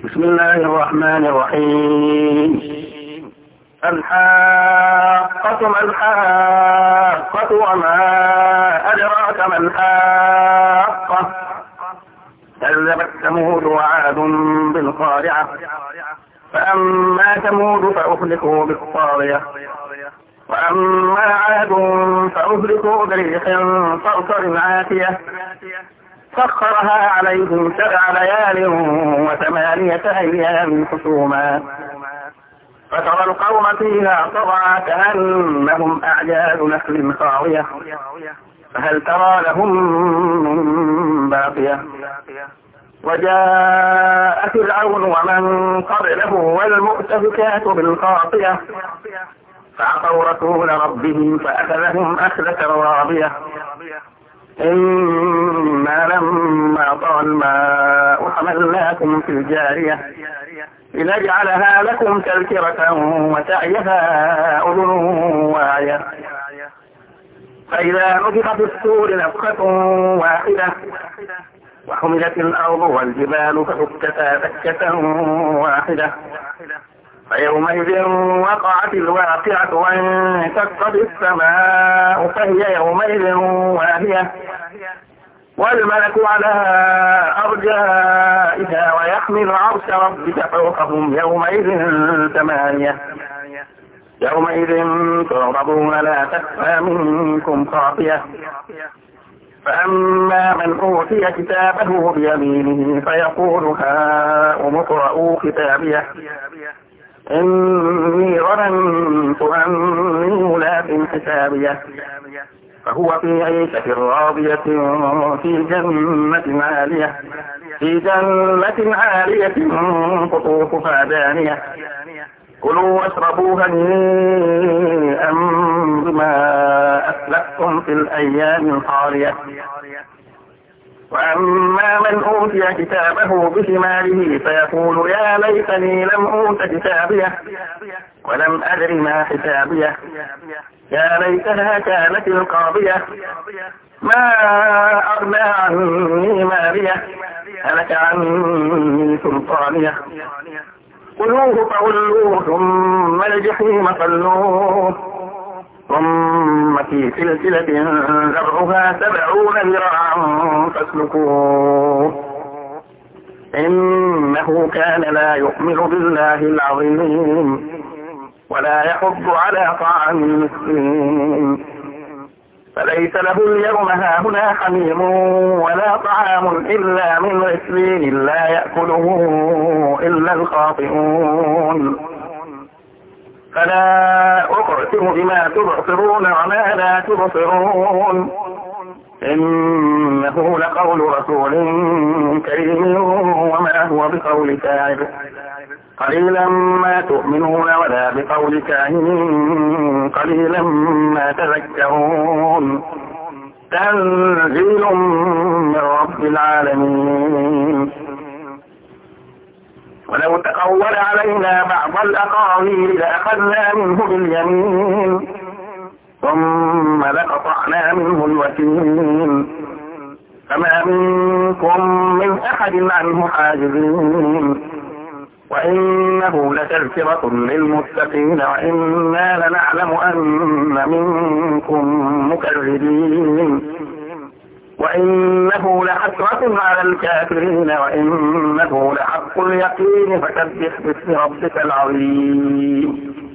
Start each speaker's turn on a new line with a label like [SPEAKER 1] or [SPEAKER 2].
[SPEAKER 1] بسم الله الرحمن الرحيم. الحاقة ما الحاقة وما أدراك ما الحاقة. كذبت ثمود وعاد بالقارعة. فأما ثمود فأهلكوا بالطاغية وأما عاد فأهلكوا بريح صرصر عاتية سخرها عليهم 7 ليال و8 أيام حسوما فترى القوم فيها صرعى كأنهم أعجاز نخل خاوية فهل ترى لهم من باقية. وجاء فرعون ومن قبله والمؤتفكات بالخاطية فعصوا رسول ربهم فأخذهم أخذة رابية. إنا لما طغى الماء حملناكم في الجارية لنجعلها لكم تذكرة وتعيها أذن واعية. فإذا نفخ في الصور نفخة واحدة وحملت الأرض والجبال فدكتا دكة واحدة فيومئذ وقعت الواقعة وانشقت السماء فهي يومئذ واهية والملك على أرجائها ويحمل عرش ربك فوقهم يومئذ 8 يومئذ تعرضون لا تخفى منكم خافية. فأما من أوتي كتابه بيمينه فيقول هاؤم اقرءوا كتابيه إني ظننت أني ملاق حسابيه فهو في عيشة راضية في جنة عالية قطوفها دانية كلوا واشربوا هنيئا بما أسلفتم في الأيام الخالية. وأما من أوتي كتابه بشماله فيقول يا ليتني لم أوت كتابيه ولم أدر ما حسابيه يا ليتها كانت القاضية ما أغنى عني ماليه هلك عني سلطانيه خذوه فغلوه ثم الجحيم صلوه ثم في سلسلة ذرعها 70 ذراعا فاسلكوه إنه كان لا يؤمن بالله العظيم ولا يحض على طعام المسكين فليس له اليوم هاهنا حميم ولا طعام إلا من غسلين لا يأكله إلا الخاطئون. فلا أقسم بما تبصرون وما لا تبصرون إنه لقول رسول كريم وما هو بقول كاذب قليلا ما تؤمنون ولا بقول كاهن قليلا ما تذكرون تنزيل من رب العالمين. ولو تقول علينا بعض الأقاويل لأخذنا منه باليمين ثم لقطعنا منه الوتين فما منكم من أحد عنه حاجزين وإنه لتذكرة للمتقين وإنا لنعلم أن منكم مكذبين وإنه لحسرة على الكافرين وإنه لحق اليقين فسبح باسم ربك العظيم.